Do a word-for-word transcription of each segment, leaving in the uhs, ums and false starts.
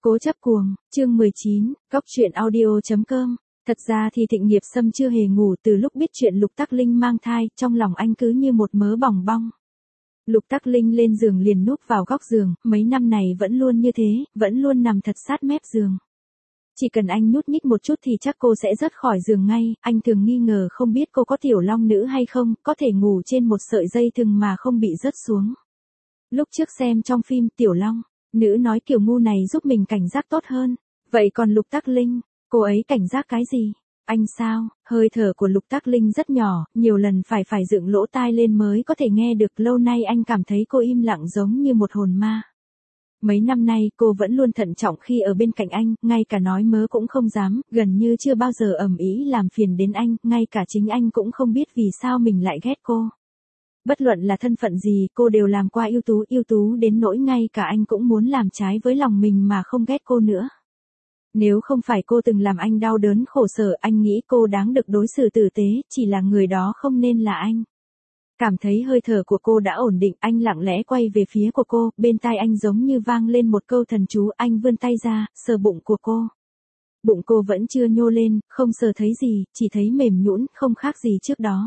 Cố chấp cuồng, chương mười chín, cóc truyện audio chấm com. Thật ra thì Thịnh Nghiệp Sâm chưa hề ngủ từ lúc biết chuyện Lục Tắc Linh mang thai, trong lòng anh cứ như một mớ bòng bong. Lục Tắc Linh lên giường liền núp vào góc giường, mấy năm này vẫn luôn như thế, vẫn luôn nằm thật sát mép giường. Chỉ cần anh nhúc nhích một chút thì chắc cô sẽ rớt khỏi giường ngay, anh thường nghi ngờ không biết cô có tiểu long nữ hay không, có thể ngủ trên một sợi dây thừng mà không bị rớt xuống. Lúc trước xem trong phim Tiểu Long, nữ nói kiểu ngu này giúp mình cảnh giác tốt hơn. Vậy còn Lục Tắc Linh, cô ấy cảnh giác cái gì? Anh sao? Hơi thở của Lục Tắc Linh rất nhỏ, nhiều lần phải phải dựng lỗ tai lên mới có thể nghe được. Lâu nay anh cảm thấy cô im lặng giống như một hồn ma. Mấy năm nay cô vẫn luôn thận trọng khi ở bên cạnh anh, ngay cả nói mớ cũng không dám, gần như chưa bao giờ ầm ĩ làm phiền đến anh, ngay cả chính anh cũng không biết vì sao mình lại ghét cô. Bất luận là thân phận gì, cô đều làm qua ưu tú, ưu tú đến nỗi ngay cả anh cũng muốn làm trái với lòng mình mà không ghét cô nữa. Nếu không phải cô từng làm anh đau đớn khổ sở, anh nghĩ cô đáng được đối xử tử tế, chỉ là người đó không nên là anh. Cảm thấy hơi thở của cô đã ổn định, anh lặng lẽ quay về phía của cô, bên tai anh giống như vang lên một câu thần chú, anh vươn tay ra, sờ bụng của cô. Bụng cô vẫn chưa nhô lên, không sờ thấy gì, chỉ thấy mềm nhũn, không khác gì trước đó.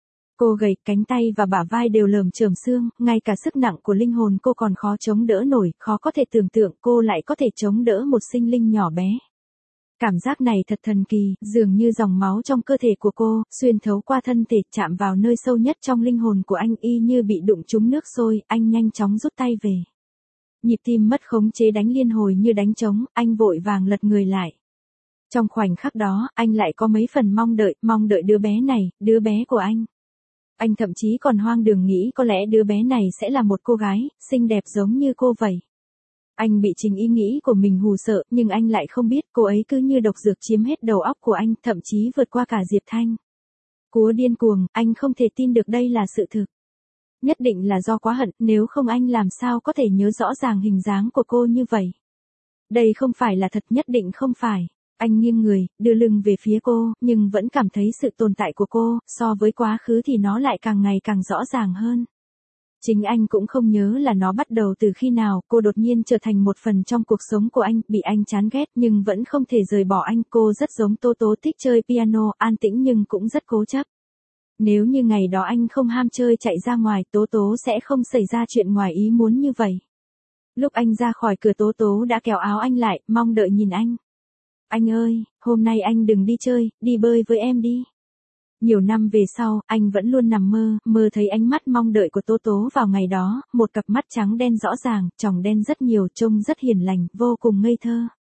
Cô gầy, cánh tay và bả vai đều lởm chởm xương, ngay cả sức nặng của linh hồn cô còn khó chống đỡ nổi, khó có thể tưởng tượng cô lại có thể chống đỡ một sinh linh nhỏ bé. Cảm giác này thật thần kỳ, dường như dòng máu trong cơ thể của cô, xuyên thấu qua thân thể, chạm vào nơi sâu nhất trong linh hồn của anh, y như bị đụng trúng nước sôi, anh nhanh chóng rút tay về. Nhịp tim mất khống chế đánh liên hồi như đánh trống, anh vội vàng lật người lại. Trong khoảnh khắc đó, anh lại có mấy phần mong đợi, mong đợi đứa bé này, đứa bé của anh. Anh thậm chí còn hoang đường nghĩ có lẽ đứa bé này sẽ là một cô gái, xinh đẹp giống như cô vậy. Anh bị chính ý nghĩ của mình hù sợ, nhưng anh lại không biết cô ấy cứ như độc dược chiếm hết đầu óc của anh, thậm chí vượt qua cả Diệp Thanh. Cúa điên cuồng, anh không thể tin được đây là sự thực. Nhất định là do quá hận, nếu không anh làm sao có thể nhớ rõ ràng hình dáng của cô như vậy. Đây không phải là thật, nhất định không phải. Anh nghiêng người, đưa lưng về phía cô, nhưng vẫn cảm thấy sự tồn tại của cô, so với quá khứ thì nó lại càng ngày càng rõ ràng hơn. Chính anh cũng không nhớ là nó bắt đầu từ khi nào, cô đột nhiên trở thành một phần trong cuộc sống của anh, bị anh chán ghét nhưng vẫn không thể rời bỏ anh. Cô rất giống Tố Tố, thích chơi piano, an tĩnh nhưng cũng rất cố chấp. Nếu như ngày đó anh không ham chơi chạy ra ngoài, Tố Tố sẽ không xảy ra chuyện ngoài ý muốn như vậy. Lúc anh ra khỏi cửa, Tố Tố đã kéo áo anh lại, mong đợi nhìn anh. Anh ơi, hôm nay anh đừng đi chơi, đi bơi với em đi. Nhiều năm về sau, anh vẫn luôn nằm mơ, mơ thấy ánh mắt mong đợi của Tố Tố vào ngày đó, một cặp mắt trắng đen rõ ràng, tròng đen rất nhiều, trông rất hiền lành, vô cùng ngây thơ.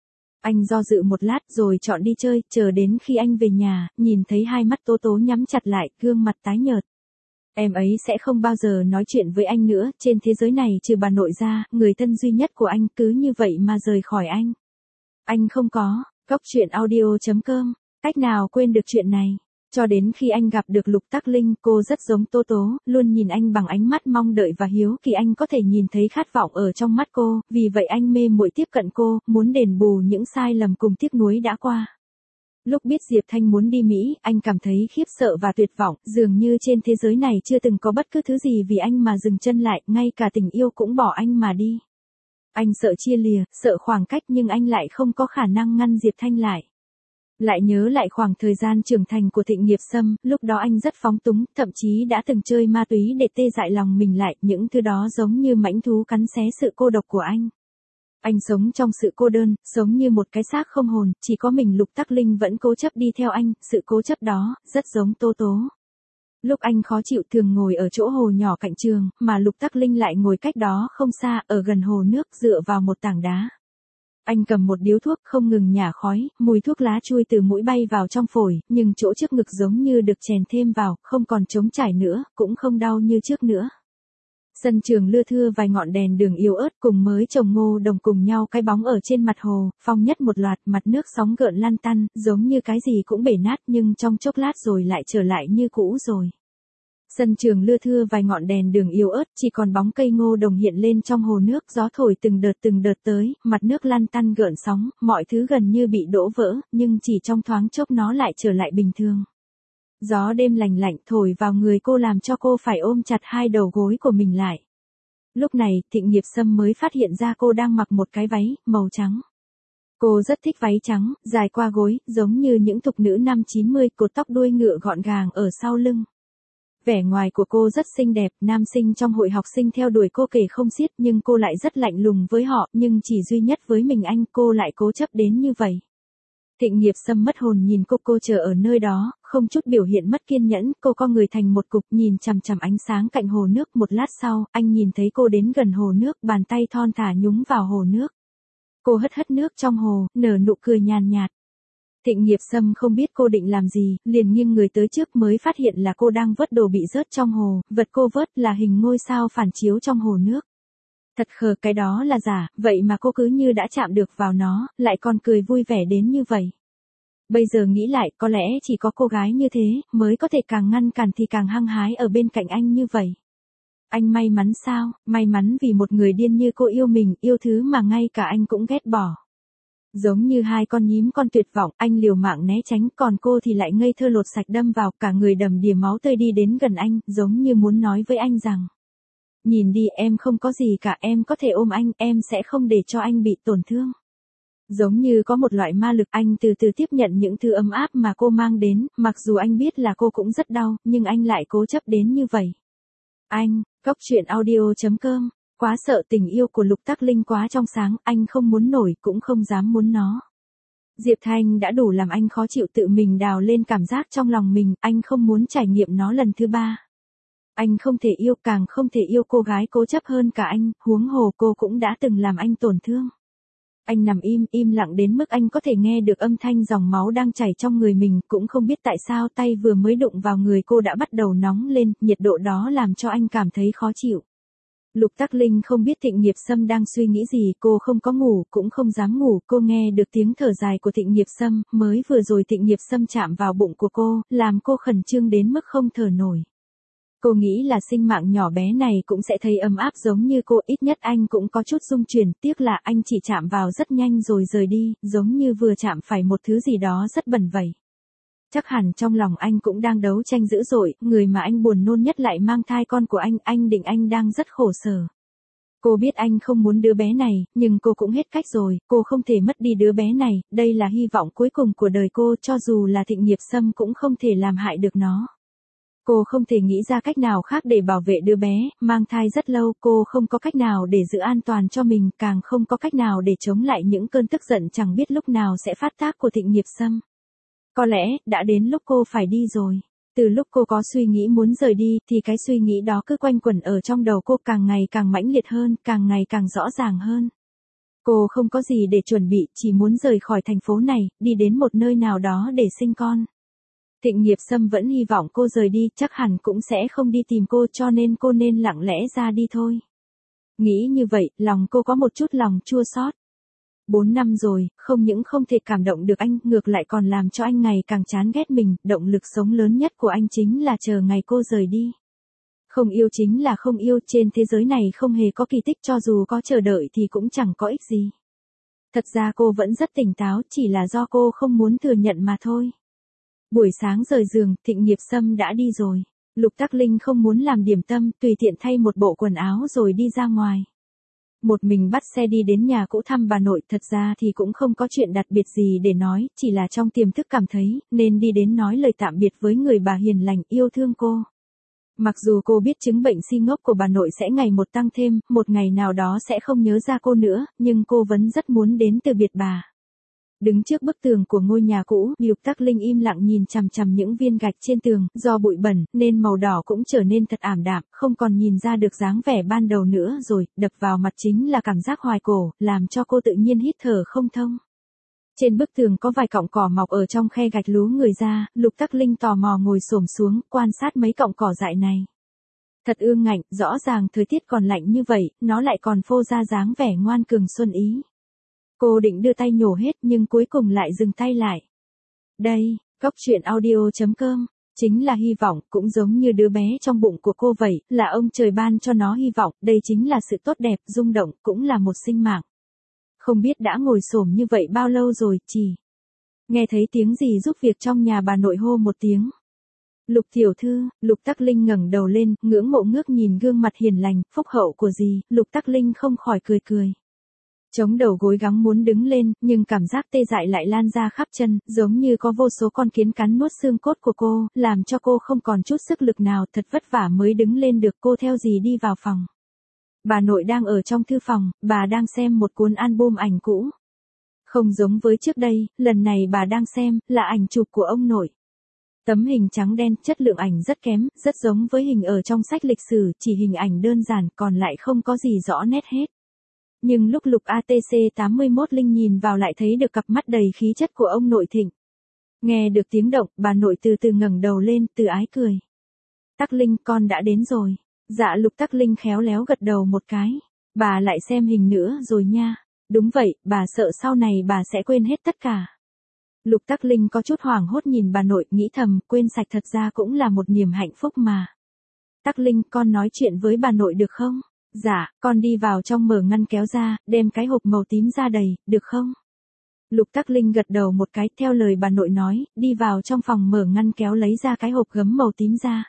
Anh do dự một lát rồi chọn đi chơi, chờ đến khi anh về nhà, nhìn thấy hai mắt Tố Tố nhắm chặt lại, gương mặt tái nhợt. Em ấy sẽ không bao giờ nói chuyện với anh nữa, trên thế giới này trừ bà nội ra, người thân duy nhất của anh cứ như vậy mà rời khỏi anh. Anh không có, cóc truyện audio chấm com, cách nào quên được chuyện này. Cho đến khi anh gặp được Lục Tắc Linh, cô rất giống Tố Tố, luôn nhìn anh bằng ánh mắt mong đợi và hiếu kỳ, anh có thể nhìn thấy khát vọng ở trong mắt cô, vì vậy anh mê muội tiếp cận cô, muốn đền bù những sai lầm cùng tiếc nuối đã qua. Lúc biết Diệp Thanh muốn đi Mỹ, anh cảm thấy khiếp sợ và tuyệt vọng, dường như trên thế giới này chưa từng có bất cứ thứ gì vì anh mà dừng chân lại, ngay cả tình yêu cũng bỏ anh mà đi. Anh sợ chia lìa, sợ khoảng cách nhưng anh lại không có khả năng ngăn Diệp Thanh lại. Lại nhớ lại khoảng thời gian trưởng thành của Thịnh Nghiệp Sâm, lúc đó anh rất phóng túng, thậm chí đã từng chơi ma túy để tê dại lòng mình lại, những thứ đó giống như mãnh thú cắn xé sự cô độc của anh. Anh sống trong sự cô đơn, sống như một cái xác không hồn, chỉ có mình Lục Tắc Linh vẫn cố chấp đi theo anh, sự cố chấp đó, rất giống Tố Tố. Lúc anh khó chịu thường ngồi ở chỗ hồ nhỏ cạnh trường, mà Lục Tắc Linh lại ngồi cách đó không xa, ở gần hồ nước, dựa vào một tảng đá. Anh cầm một điếu thuốc không ngừng nhả khói, mùi thuốc lá chui từ mũi bay vào trong phổi, nhưng chỗ trước ngực giống như được chèn thêm vào, không còn trống trải nữa, cũng không đau như trước nữa. Sân trường lưa thưa vài ngọn đèn đường yếu ớt cùng mới trồng ngô đồng cùng nhau cái bóng ở trên mặt hồ, phong nhất một loạt, mặt nước sóng gợn lăn tăn, giống như cái gì cũng bể nát nhưng trong chốc lát rồi lại trở lại như cũ rồi. Sân trường lưa thưa vài ngọn đèn đường yếu ớt, chỉ còn bóng cây ngô đồng hiện lên trong hồ nước, gió thổi từng đợt từng đợt tới, mặt nước lăn tăn gợn sóng, mọi thứ gần như bị đổ vỡ, nhưng chỉ trong thoáng chốc nó lại trở lại bình thường. Gió đêm lành lạnh thổi vào người cô làm cho cô phải ôm chặt hai đầu gối của mình lại. Lúc này, Thịnh Nghiệp Sâm mới phát hiện ra cô đang mặc một cái váy màu trắng. Cô rất thích váy trắng, dài qua gối, giống như những thục nữ năm chín mươi, cột tóc đuôi ngựa gọn gàng ở sau lưng. Vẻ ngoài của cô rất xinh đẹp, nam sinh trong hội học sinh theo đuổi cô kể không xiết, nhưng cô lại rất lạnh lùng với họ, nhưng chỉ duy nhất với mình anh cô lại cố chấp đến như vậy. Thịnh Nghiệp Sâm mất hồn nhìn cô cô chờ ở nơi đó, không chút biểu hiện mất kiên nhẫn, cô co người thành một cục nhìn chằm chằm ánh sáng cạnh hồ nước. Một lát sau, anh nhìn thấy cô đến gần hồ nước, bàn tay thon thả nhúng vào hồ nước. Cô hất hất nước trong hồ, nở nụ cười nhàn nhạt. Thịnh Nghiệp Sâm không biết cô định làm gì, liền nghiêng người tới trước mới phát hiện là cô đang vớt đồ bị rớt trong hồ, vật cô vớt là hình ngôi sao phản chiếu trong hồ nước. Thật khờ, cái đó là giả, vậy mà cô cứ như đã chạm được vào nó, lại còn cười vui vẻ đến như vậy. Bây giờ nghĩ lại, có lẽ chỉ có cô gái như thế, mới có thể càng ngăn cản thì càng hăng hái ở bên cạnh anh như vậy. Anh may mắn sao? May mắn vì một người điên như cô yêu mình, yêu thứ mà ngay cả anh cũng ghét bỏ. Giống như hai con nhím con tuyệt vọng, anh liều mạng né tránh, còn cô thì lại ngây thơ lột sạch đâm vào, cả người đầm đìa máu tươi đi đến gần anh, giống như muốn nói với anh rằng: nhìn đi, em không có gì cả, em có thể ôm anh, em sẽ không để cho anh bị tổn thương. Giống như có một loại ma lực, anh từ từ tiếp nhận những thứ ấm áp mà cô mang đến, mặc dù anh biết là cô cũng rất đau, nhưng anh lại cố chấp đến như vậy. Anh, Cốc Truyện Audio chấm com, quá sợ tình yêu của Lục Tắc Linh quá trong sáng, anh không muốn nổi cũng không dám muốn nó. Diệp Thanh đã đủ làm anh khó chịu, tự mình đào lên cảm giác trong lòng mình, anh không muốn trải nghiệm nó lần thứ ba. Anh không thể yêu, càng không thể yêu cô gái cố chấp hơn cả anh, huống hồ cô cũng đã từng làm anh tổn thương. Anh nằm im, im lặng đến mức anh có thể nghe được âm thanh dòng máu đang chảy trong người mình, cũng không biết tại sao tay vừa mới đụng vào người cô đã bắt đầu nóng lên, nhiệt độ đó làm cho anh cảm thấy khó chịu. Lục Tắc Linh không biết Thịnh Nghiệp Sâm đang suy nghĩ gì, cô không có ngủ, cũng không dám ngủ, cô nghe được tiếng thở dài của Thịnh Nghiệp Sâm, mới vừa rồi Thịnh Nghiệp Sâm chạm vào bụng của cô, làm cô khẩn trương đến mức không thở nổi. Cô nghĩ là sinh mạng nhỏ bé này cũng sẽ thấy ấm áp giống như cô, ít nhất anh cũng có chút rung chuyển, tiếc là anh chỉ chạm vào rất nhanh rồi rời đi, giống như vừa chạm phải một thứ gì đó rất bẩn vậy. Chắc hẳn trong lòng anh cũng đang đấu tranh dữ dội, người mà anh buồn nôn nhất lại mang thai con của anh, anh định anh đang rất khổ sở. Cô biết anh không muốn đứa bé này, nhưng cô cũng hết cách rồi, cô không thể mất đi đứa bé này, đây là hy vọng cuối cùng của đời cô, cho dù là Thịnh Nghiệp Sâm cũng không thể làm hại được nó. Cô không thể nghĩ ra cách nào khác để bảo vệ đứa bé, mang thai rất lâu, cô không có cách nào để giữ an toàn cho mình, càng không có cách nào để chống lại những cơn tức giận chẳng biết lúc nào sẽ phát tác của Thịnh Nghiệp Sâm. Có lẽ, đã đến lúc cô phải đi rồi. Từ lúc cô có suy nghĩ muốn rời đi, thì cái suy nghĩ đó cứ quanh quẩn ở trong đầu cô, càng ngày càng mãnh liệt hơn, càng ngày càng rõ ràng hơn. Cô không có gì để chuẩn bị, chỉ muốn rời khỏi thành phố này, đi đến một nơi nào đó để sinh con. Thịnh Nghiệp Sâm vẫn hy vọng cô rời đi, chắc hẳn cũng sẽ không đi tìm cô, cho nên cô nên lặng lẽ ra đi thôi. Nghĩ như vậy, lòng cô có một chút lòng chua xót. Bốn năm rồi, không những không thể cảm động được anh, ngược lại còn làm cho anh ngày càng chán ghét mình, động lực sống lớn nhất của anh chính là chờ ngày cô rời đi. Không yêu chính là không yêu, trên thế giới này không hề có kỳ tích, cho dù có chờ đợi thì cũng chẳng có ích gì. Thật ra cô vẫn rất tỉnh táo, chỉ là do cô không muốn thừa nhận mà thôi. Buổi sáng rời giường, Thịnh Nghiệp Sâm đã đi rồi. Lục Tắc Linh không muốn làm điểm tâm, tùy tiện thay một bộ quần áo rồi đi ra ngoài. Một mình bắt xe đi đến nhà cũ thăm bà nội, thật ra thì cũng không có chuyện đặc biệt gì để nói, chỉ là trong tiềm thức cảm thấy, nên đi đến nói lời tạm biệt với người bà hiền lành, yêu thương cô. Mặc dù cô biết chứng bệnh si ngốc của bà nội sẽ ngày một tăng thêm, một ngày nào đó sẽ không nhớ ra cô nữa, nhưng cô vẫn rất muốn đến từ biệt bà. Đứng trước bức tường của ngôi nhà cũ, Lục Tắc Linh im lặng nhìn chằm chằm những viên gạch trên tường, do bụi bẩn, nên màu đỏ cũng trở nên thật ảm đạm, không còn nhìn ra được dáng vẻ ban đầu nữa rồi, đập vào mặt chính là cảm giác hoài cổ, làm cho cô tự nhiên hít thở không thông. Trên bức tường có vài cọng cỏ mọc ở trong khe gạch lú người ra, Lục Tắc Linh tò mò ngồi xổm xuống, quan sát mấy cọng cỏ dại này. Thật ương ngạnh, rõ ràng thời tiết còn lạnh như vậy, nó lại còn phô ra dáng vẻ ngoan cường xuân ý. Cô định đưa tay nhổ hết nhưng cuối cùng lại dừng tay lại. Đây, Cốc Truyện Audio chấm com, chính là hy vọng, cũng giống như đứa bé trong bụng của cô vậy, là ông trời ban cho nó hy vọng, đây chính là sự tốt đẹp, rung động, cũng là một sinh mạng. Không biết đã ngồi xổm như vậy bao lâu rồi, chỉ nghe thấy tiếng gì giúp việc trong nhà bà nội hô một tiếng. Lục tiểu thư, Lục Tắc Linh ngẩng đầu lên, ngưỡng mộ ngước nhìn gương mặt hiền lành, phúc hậu của dì, Lục Tắc Linh không khỏi cười cười. Chống đầu gối gắng muốn đứng lên, nhưng cảm giác tê dại lại lan ra khắp chân, giống như có vô số con kiến cắn nuốt xương cốt của cô, làm cho cô không còn chút sức lực nào, thật vất vả mới đứng lên được. Cô theo dì đi vào phòng. Bà nội đang ở trong thư phòng, bà đang xem một cuốn album ảnh cũ. Không giống với trước đây, lần này bà đang xem, là ảnh chụp của ông nội. Tấm hình trắng đen, chất lượng ảnh rất kém, rất giống với hình ở trong sách lịch sử, chỉ hình ảnh đơn giản, còn lại không có gì rõ nét hết. Nhưng lúc Lục a tê xê tám mốt Linh nhìn vào lại thấy được cặp mắt đầy khí chất của ông nội Thịnh. Nghe được tiếng động, bà nội từ từ ngẩng đầu lên, từ ái cười. Tắc Linh, con đã đến rồi. Dạ Lục Tắc Linh khéo léo gật đầu một cái. Bà lại xem hình nữa rồi nha. Đúng vậy, bà sợ sau này bà sẽ quên hết tất cả. Lục Tắc Linh có chút hoảng hốt nhìn bà nội, nghĩ thầm, quên sạch thật ra cũng là một niềm hạnh phúc mà. Tắc Linh, con nói chuyện với bà nội được không? Dạ, con đi vào trong mở ngăn kéo ra, đem cái hộp màu tím ra đầy, được không? Lục Tắc Linh gật đầu một cái, theo lời bà nội nói, đi vào trong phòng mở ngăn kéo lấy ra cái hộp gấm màu tím ra.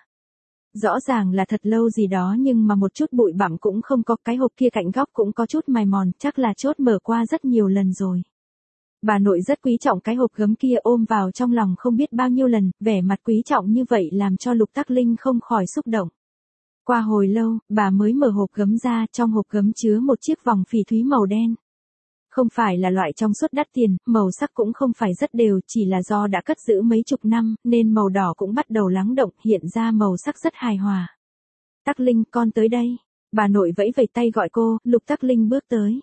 Rõ ràng là thật lâu gì đó nhưng mà một chút bụi bặm cũng không có, cái hộp kia cạnh góc cũng có chút mài mòn, chắc là chốt mở qua rất nhiều lần rồi. Bà nội rất quý trọng cái hộp gấm kia, ôm vào trong lòng không biết bao nhiêu lần, vẻ mặt quý trọng như vậy làm cho Lục Tắc Linh không khỏi xúc động. Qua hồi lâu, bà mới mở hộp gấm ra, trong hộp gấm chứa một chiếc vòng phỉ thúy màu đen. Không phải là loại trong suốt đắt tiền, màu sắc cũng không phải rất đều, chỉ là do đã cất giữ mấy chục năm, nên màu đỏ cũng bắt đầu lắng động, hiện ra màu sắc rất hài hòa. Tắc Linh, con tới đây. Bà nội vẫy vẫy tay gọi cô, Lục Tắc Linh bước tới.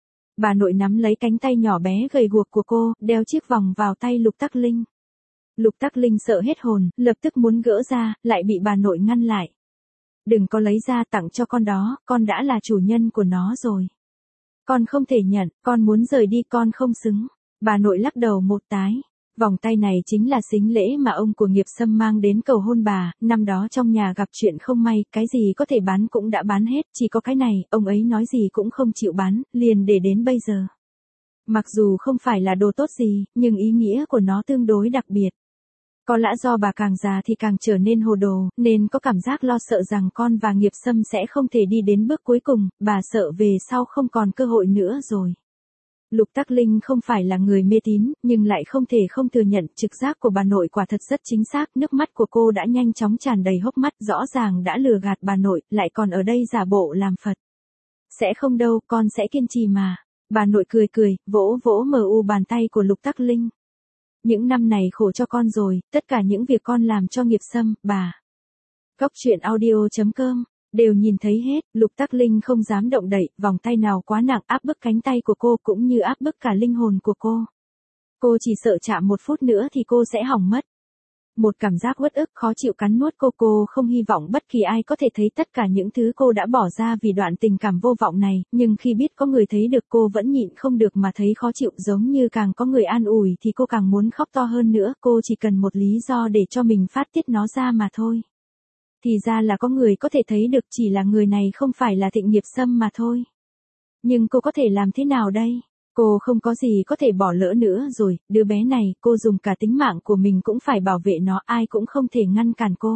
Bà nội nắm lấy cánh tay nhỏ bé gầy guộc của cô, đeo chiếc vòng vào tay Lục Tắc Linh. Lục Tắc Linh sợ hết hồn, lập tức muốn gỡ ra, lại bị bà nội ngăn lại. Đừng có lấy ra, tặng cho con đó, con đã là chủ nhân của nó rồi. Con không thể nhận, con muốn rời đi, con không xứng. Bà nội lắc đầu một cái. Vòng tay này chính là sính lễ mà ông của Nghiệp Sâm mang đến cầu hôn bà, năm đó trong nhà gặp chuyện không may, cái gì có thể bán cũng đã bán hết, chỉ có cái này, ông ấy nói gì cũng không chịu bán, liền để đến bây giờ. Mặc dù không phải là đồ tốt gì, nhưng ý nghĩa của nó tương đối đặc biệt. Có lẽ do bà càng già thì càng trở nên hồ đồ, nên có cảm giác lo sợ rằng con và Nghiệp Sâm sẽ không thể đi đến bước cuối cùng, bà sợ về sau không còn cơ hội nữa rồi. Lục Tắc Linh không phải là người mê tín, nhưng lại không thể không thừa nhận, trực giác của bà nội quả thật rất chính xác, nước mắt của cô đã nhanh chóng tràn đầy hốc mắt, rõ ràng đã lừa gạt bà nội, lại còn ở đây giả bộ làm Phật. Sẽ không đâu, con sẽ kiên trì mà. Bà nội cười cười, vỗ vỗ mờ u bàn tay của Lục Tắc Linh. Những năm này khổ cho con rồi, tất cả những việc con làm cho Nghiệp Sâm, bà. Góc truyện audio chấm com đều nhìn thấy hết, Lục Tắc Linh không dám động đậy, vòng tay nào quá nặng áp bức cánh tay của cô cũng như áp bức cả linh hồn của cô. Cô chỉ sợ chạm một phút nữa thì cô sẽ hỏng mất. Một cảm giác uất ức khó chịu cắn nuốt cô, cô không hy vọng bất kỳ ai có thể thấy tất cả những thứ cô đã bỏ ra vì đoạn tình cảm vô vọng này, nhưng khi biết có người thấy được cô vẫn nhịn không được mà thấy khó chịu, giống như càng có người an ủi thì cô càng muốn khóc to hơn nữa, cô chỉ cần một lý do để cho mình phát tiết nó ra mà thôi. Thì ra là có người có thể thấy được, chỉ là người này không phải là Thịnh Nghiệp Sâm mà thôi. Nhưng cô có thể làm thế nào đây? Cô không có gì có thể bỏ lỡ nữa rồi, đứa bé này, cô dùng cả tính mạng của mình cũng phải bảo vệ nó, ai cũng không thể ngăn cản cô.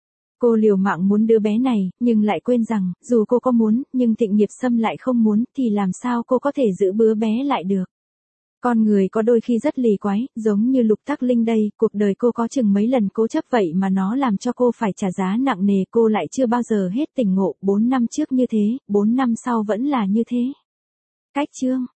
Cô liều mạng muốn đứa bé này, nhưng lại quên rằng, dù cô có muốn, nhưng Thịnh Nghiệp Sâm lại không muốn, thì làm sao cô có thể giữ đứa bé lại được. Con người có đôi khi rất lì quái, giống như Lục Tắc Linh đây, cuộc đời cô có chừng mấy lần cố chấp vậy mà nó làm cho cô phải trả giá nặng nề, cô lại chưa bao giờ hết tỉnh ngộ, bốn năm trước như thế, bốn năm sau vẫn là như thế. Cách chương